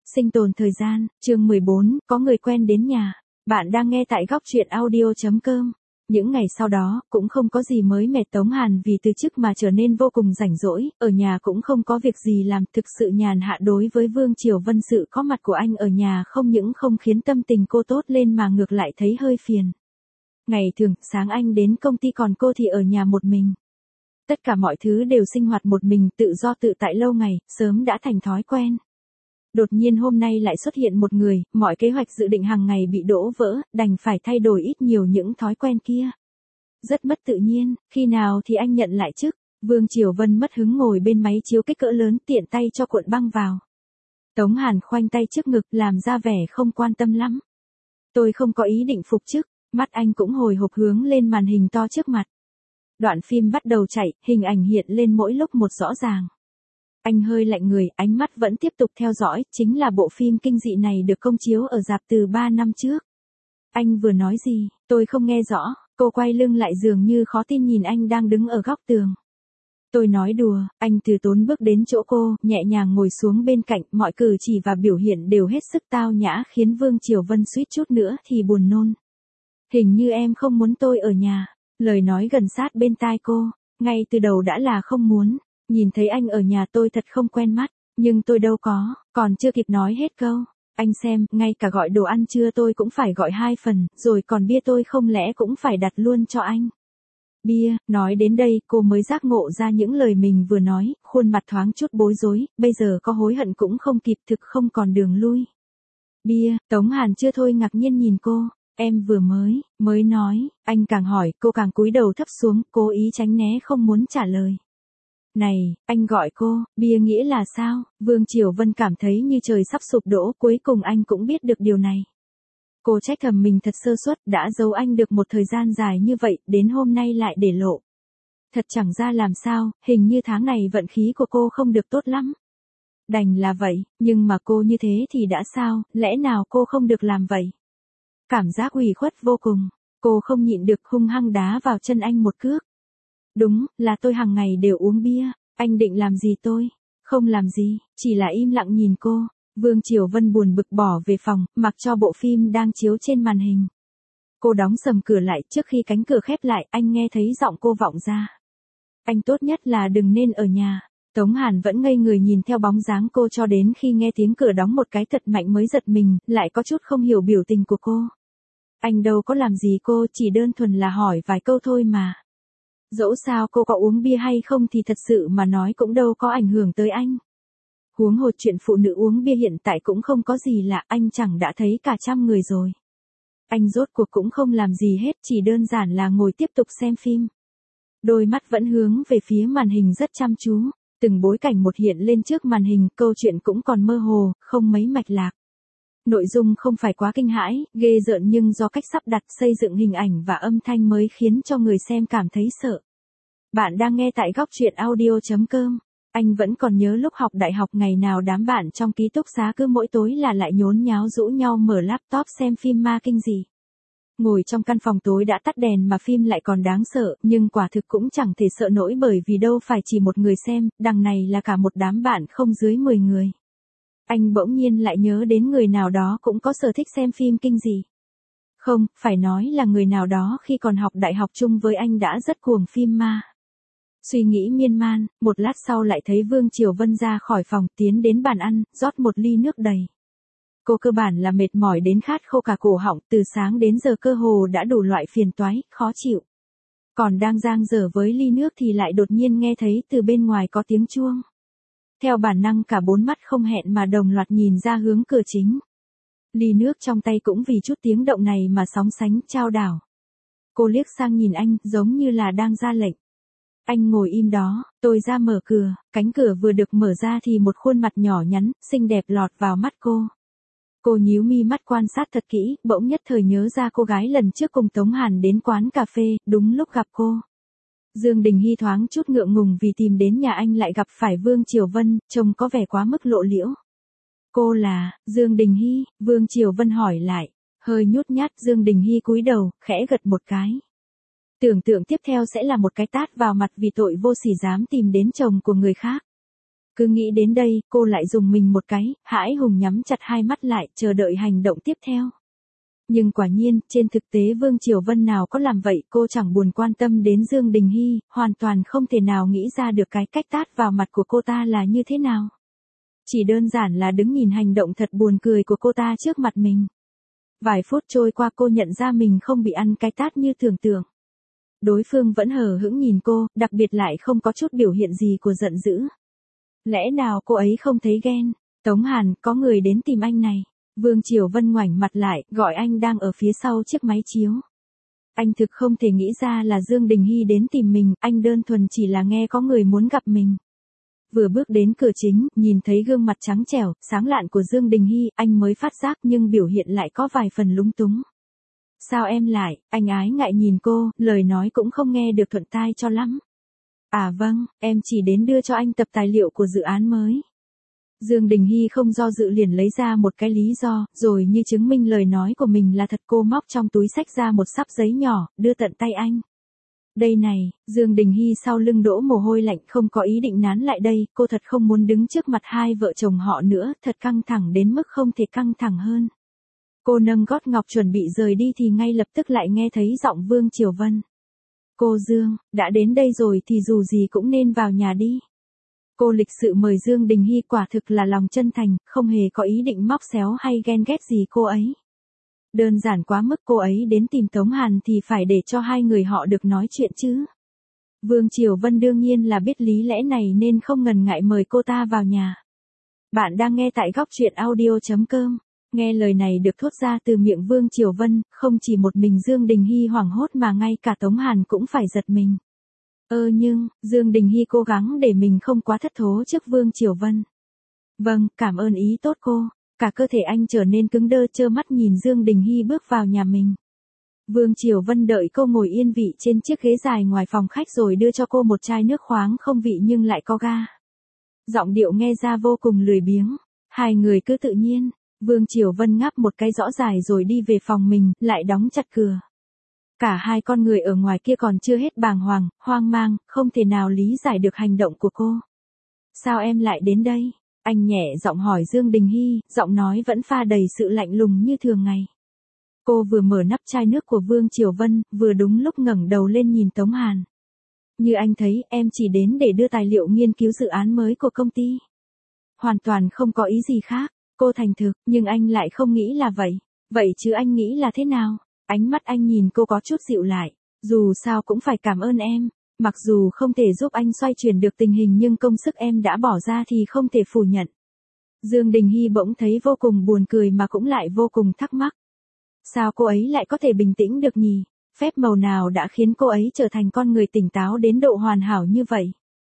Sinh tồn thời gian, chương 14, có người quen đến nhà. Bạn đang nghe tại góc truyện audio.com. Những ngày sau đó, cũng không có gì mới mẻ. Tống Hàn vì từ chức mà trở nên vô cùng rảnh rỗi, ở nhà cũng không có việc gì làm, thực sự nhàn hạ. Đối với Vương Triều Vân, sự có mặt của anh ở nhà không những không khiến tâm tình cô tốt lên mà ngược lại thấy hơi phiền. Ngày thường, sáng anh đến công ty còn cô thì ở nhà một mình. Tất cả mọi thứ đều sinh hoạt một mình, tự do tự tại lâu ngày, sớm đã thành thói quen. Đột nhiên hôm nay lại xuất hiện một người, mọi kế hoạch dự định hàng ngày bị đổ vỡ, đành phải thay đổi ít nhiều những thói quen kia. Rất mất tự nhiên, khi nào thì anh nhận lại chức? Vương Triều Vân mất hứng ngồi bên máy chiếu kích cỡ lớn, tiện tay cho cuộn băng vào. Tống Hàn khoanh tay trước ngực, làm ra vẻ không quan tâm lắm. Tôi không có ý định phục chức, mắt anh cũng hồi hộp hướng lên màn hình to trước mặt. Đoạn phim bắt đầu chạy, hình ảnh hiện lên mỗi lúc một rõ ràng. Anh hơi lạnh người, ánh mắt vẫn tiếp tục theo dõi, chính là bộ phim kinh dị này được công chiếu ở rạp từ 3 năm trước. Anh vừa nói gì, tôi không nghe rõ, cô quay lưng lại dường như khó tin nhìn anh đang đứng ở góc tường. Tôi nói đùa, anh từ tốn bước đến chỗ cô, nhẹ nhàng ngồi xuống bên cạnh, mọi cử chỉ và biểu hiện đều hết sức tao nhã khiến Vương Triều Vân suýt chút nữa thì buồn nôn. Hình như em không muốn tôi ở nhà, lời nói gần sát bên tai cô, ngay từ đầu đã là không muốn. Nhìn thấy anh ở nhà tôi thật không quen mắt, nhưng tôi đâu có, còn chưa kịp nói hết câu. Anh xem, ngay cả gọi đồ ăn trưa tôi cũng phải gọi 2 phần, rồi còn bia tôi không lẽ cũng phải đặt luôn cho anh. Bia, nói đến đây cô mới giác ngộ ra những lời mình vừa nói, khuôn mặt thoáng chút bối rối, bây giờ có hối hận cũng không kịp, thực không còn đường lui. Bia, Tống Hàn chưa thôi ngạc nhiên nhìn cô, em vừa mới nói, anh càng hỏi, cô càng cúi đầu thấp xuống, cố ý tránh né không muốn trả lời. Này, anh gọi cô, bia nghĩa là sao? Vương Triều Vân cảm thấy như trời sắp sụp đổ, cuối cùng anh cũng biết được điều này. Cô trách thầm mình thật sơ suất, đã giấu anh được một thời gian dài như vậy, đến hôm nay lại để lộ. Thật chẳng ra làm sao, hình như tháng này vận khí của cô không được tốt lắm. Đành là vậy, nhưng mà cô như thế thì đã sao, lẽ nào cô không được làm vậy? Cảm giác ủy khuất vô cùng, cô không nhịn được hung hăng đá vào chân anh một cước. Đúng, là tôi hàng ngày đều uống bia, anh định làm gì tôi? Không làm gì, chỉ là im lặng nhìn cô. Vương Triều Vân buồn bực bỏ về phòng, mặc cho bộ phim đang chiếu trên màn hình. Cô đóng sầm cửa lại, trước khi cánh cửa khép lại, anh nghe thấy giọng cô vọng ra. Anh tốt nhất là đừng nên ở nhà. Tống Hàn vẫn ngây người nhìn theo bóng dáng cô cho đến khi nghe tiếng cửa đóng một cái thật mạnh mới giật mình, lại có chút không hiểu biểu tình của cô. Anh đâu có làm gì cô, chỉ đơn thuần là hỏi vài câu thôi mà. Dẫu sao cô có uống bia hay không thì thật sự mà nói cũng đâu có ảnh hưởng tới anh. Huống hồ chuyện phụ nữ uống bia hiện tại cũng không có gì lạ, anh chẳng đã thấy cả trăm người rồi. Anh rốt cuộc cũng không làm gì hết, chỉ đơn giản là ngồi tiếp tục xem phim. Đôi mắt vẫn hướng về phía màn hình rất chăm chú, từng bối cảnh một hiện lên trước màn hình, câu chuyện cũng còn mơ hồ, không mấy mạch lạc. Nội dung không phải quá kinh hãi, ghê rợn nhưng do cách sắp đặt xây dựng hình ảnh và âm thanh mới khiến cho người xem cảm thấy sợ. Bạn đang nghe tại góc truyện audio.com. Anh vẫn còn nhớ lúc học đại học ngày nào đám bạn trong ký túc xá cứ mỗi tối là lại nhốn nháo rũ nhau mở laptop xem phim ma kinh dị. Ngồi trong căn phòng tối đã tắt đèn mà phim lại còn đáng sợ, nhưng quả thực cũng chẳng thể sợ nổi bởi vì đâu phải chỉ một người xem, đằng này là cả một đám bạn không dưới 10 người. Anh bỗng nhiên lại nhớ đến người nào đó cũng có sở thích xem phim kinh dị. Không, phải nói là người nào đó khi còn học đại học chung với anh đã rất cuồng phim ma. Suy nghĩ miên man, một lát sau lại thấy Vương Triều Vân ra khỏi phòng tiến đến bàn ăn, rót một ly nước đầy. Cô cơ bản là mệt mỏi đến khát khô cả cổ họng, từ sáng đến giờ cơ hồ đã đủ loại phiền toái, khó chịu. Còn đang dang dở với ly nước thì lại đột nhiên nghe thấy từ bên ngoài có tiếng chuông. Theo bản năng cả bốn mắt không hẹn mà đồng loạt nhìn ra hướng cửa chính. Ly nước trong tay cũng vì chút tiếng động này mà sóng sánh chao đảo. Cô liếc sang nhìn anh, giống như là đang ra lệnh. Anh ngồi im đó, tôi ra mở cửa, cánh cửa vừa được mở ra thì một khuôn mặt nhỏ nhắn, xinh đẹp lọt vào mắt cô. Cô nhíu mi mắt quan sát thật kỹ, bỗng nhất thời nhớ ra cô gái lần trước cùng Tống Hàn đến quán cà phê, đúng lúc gặp cô. Dương Đình Hy thoáng chút ngượng ngùng vì tìm đến nhà anh lại gặp phải Vương Triều Vân, trông có vẻ quá mức lộ liễu. Cô là, Dương Đình Hy, Vương Triều Vân hỏi lại, hơi nhút nhát Dương Đình Hy cúi đầu, khẽ gật một cái. Tưởng tượng tiếp theo sẽ là một cái tát vào mặt vì tội vô sỉ dám tìm đến chồng của người khác. Cứ nghĩ đến đây, cô lại dùng mình một cái, hãi hùng nhắm chặt hai mắt lại, chờ đợi hành động tiếp theo. Nhưng quả nhiên, trên thực tế Vương Triều Vân nào có làm vậy, cô chẳng buồn quan tâm đến Dương Đình Hy, hoàn toàn không thể nào nghĩ ra được cái cách tát vào mặt của cô ta là như thế nào. Chỉ đơn giản là đứng nhìn hành động thật buồn cười của cô ta trước mặt mình. Vài phút trôi qua cô nhận ra mình không bị ăn cái tát như tưởng tượng. Đối phương vẫn hờ hững nhìn cô, đặc biệt lại không có chút biểu hiện gì của giận dữ. Lẽ nào cô ấy không thấy ghen? Tống Hàn, có người đến tìm anh này. Vương Triều Vân ngoảnh mặt lại, gọi anh đang ở phía sau chiếc máy chiếu. Anh thực không thể nghĩ ra là Dương Đình Hy đến tìm mình, anh đơn thuần chỉ là nghe có người muốn gặp mình. Vừa bước đến cửa chính, nhìn thấy gương mặt trắng trẻo, sáng lạn của Dương Đình Hy, anh mới phát giác nhưng biểu hiện lại có vài phần lúng túng. Sao em lại, anh ái ngại nhìn cô, lời nói cũng không nghe được thuận tai cho lắm. À vâng, em chỉ đến đưa cho anh tập tài liệu của dự án mới. Dương Đình Hy không do dự liền lấy ra một cái lý do, rồi như chứng minh lời nói của mình là thật cô móc trong túi xách ra một sắp giấy nhỏ, đưa tận tay anh. Đây này, Dương Đình Hy sau lưng đổ mồ hôi lạnh không có ý định nán lại đây, cô thật không muốn đứng trước mặt hai vợ chồng họ nữa, thật căng thẳng đến mức không thể căng thẳng hơn. Cô nâng gót ngọc chuẩn bị rời đi thì ngay lập tức lại nghe thấy giọng Vương Triều Vân. Cô Dương, đã đến đây rồi thì dù gì cũng nên vào nhà đi. Cô lịch sự mời Dương Đình Hy quả thực là lòng chân thành, không hề có ý định móc xéo hay ghen ghét gì cô ấy. Đơn giản quá mức cô ấy đến tìm Tống Hàn thì phải để cho hai người họ được nói chuyện chứ. Vương Triều Vân đương nhiên là biết lý lẽ này nên không ngần ngại mời cô ta vào nhà. Bạn đang nghe tại góc truyện audio.com. Nghe lời này được thốt ra từ miệng Vương Triều Vân, không chỉ một mình Dương Đình Hy hoảng hốt mà ngay cả Tống Hàn cũng phải giật mình. Nhưng, Dương Đình Hy cố gắng để mình không quá thất thố trước Vương Triều Vân. Vâng, cảm ơn ý tốt cô. Cả cơ thể anh trở nên cứng đơ trơ mắt nhìn Dương Đình Hy bước vào nhà mình. Vương Triều Vân đợi cô ngồi yên vị trên chiếc ghế dài ngoài phòng khách rồi đưa cho cô một chai nước khoáng không vị nhưng lại có ga. Giọng điệu nghe ra vô cùng lười biếng. Hai người cứ tự nhiên. Vương Triều Vân ngáp một cái rõ dài rồi đi về phòng mình, lại đóng chặt cửa. Cả hai con người ở ngoài kia còn chưa hết bàng hoàng, hoang mang, không thể nào lý giải được hành động của cô. Sao em lại đến đây? Anh nhẹ giọng hỏi Dương Đình Hy, giọng nói vẫn pha đầy sự lạnh lùng như thường ngày. Cô vừa mở nắp chai nước của Vương Triều Vân, vừa đúng lúc ngẩng đầu lên nhìn Tống Hàn. Như anh thấy, em chỉ đến để đưa tài liệu nghiên cứu dự án mới của công ty. Hoàn toàn không có ý gì khác. Cô thành thực, nhưng anh lại không nghĩ là vậy. Vậy chứ anh nghĩ là thế nào? Ánh mắt anh nhìn cô có chút dịu lại. Dù sao cũng phải cảm ơn em. Mặc dù không thể giúp anh xoay chuyển được tình hình nhưng công sức em đã bỏ ra thì không thể phủ nhận. Dương Đình Hy bỗng thấy vô cùng buồn cười mà cũng lại vô cùng thắc mắc. Sao cô ấy lại có thể bình tĩnh được nhỉ? Phép màu nào đã khiến cô ấy trở thành con người tỉnh táo đến độ hoàn hảo như vậy?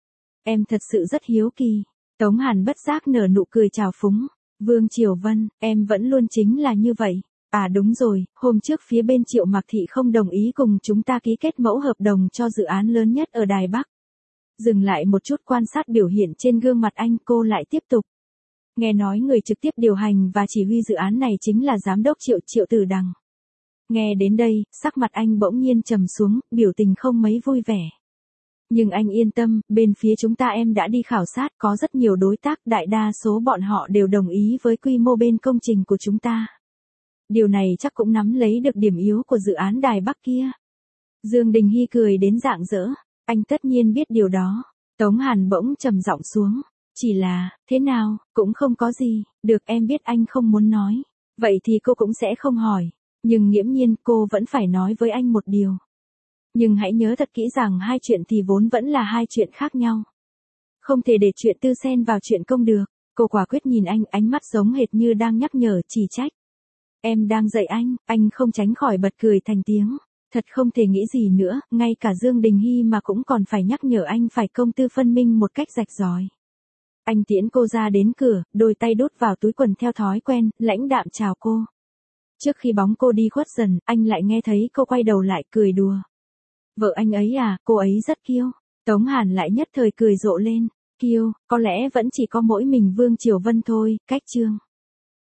Em thật sự rất hiếu kỳ. Tống Hàn bất giác nở nụ cười trào phúng. Vương Triều Vân, em vẫn luôn chính là như vậy. À đúng rồi, hôm trước phía bên Triệu Mạc Thị không đồng ý cùng chúng ta ký kết mẫu hợp đồng cho dự án lớn nhất ở Đài Bắc. Dừng lại một chút quan sát biểu hiện trên gương mặt anh, cô lại tiếp tục. Nghe nói người trực tiếp điều hành và chỉ huy dự án này chính là giám đốc Triệu Tử Đằng. Nghe đến đây, sắc mặt anh bỗng nhiên trầm xuống, biểu tình không mấy vui vẻ. Nhưng anh yên tâm, bên phía chúng ta em đã đi khảo sát, có rất nhiều đối tác, đại đa số bọn họ đều đồng ý với quy mô bên công trình của chúng ta. Điều này chắc cũng nắm lấy được điểm yếu của dự án Đài Bắc kia. Dương Đình Hy cười đến rạng rỡ, anh tất nhiên biết điều đó. Tống Hàn bỗng trầm giọng xuống, chỉ là, thế nào, cũng không có gì, được em biết anh không muốn nói. Vậy thì cô cũng sẽ không hỏi, nhưng nghiễm nhiên cô vẫn phải nói với anh một điều. Nhưng hãy nhớ thật kỹ rằng hai chuyện thì vốn vẫn là hai chuyện khác nhau. Không thể để chuyện tư xen vào chuyện công được. Cô quả quyết nhìn anh, ánh mắt giống hệt như đang nhắc nhở, chỉ trách. Em đang dạy anh không tránh khỏi bật cười thành tiếng. Thật không thể nghĩ gì nữa, ngay cả Dương Đình Hy mà cũng còn phải nhắc nhở anh phải công tư phân minh một cách rạch ròi. Anh tiễn cô ra đến cửa, đôi tay đút vào túi quần theo thói quen, lãnh đạm chào cô. Trước khi bóng cô đi khuất dần, anh lại nghe thấy cô quay đầu lại cười đùa. Vợ anh ấy à, cô ấy rất kiêu. Tống Hàn lại nhất thời cười rộ lên. Kiêu, có lẽ vẫn chỉ có mỗi mình Vương Triều Vân thôi, cách chương.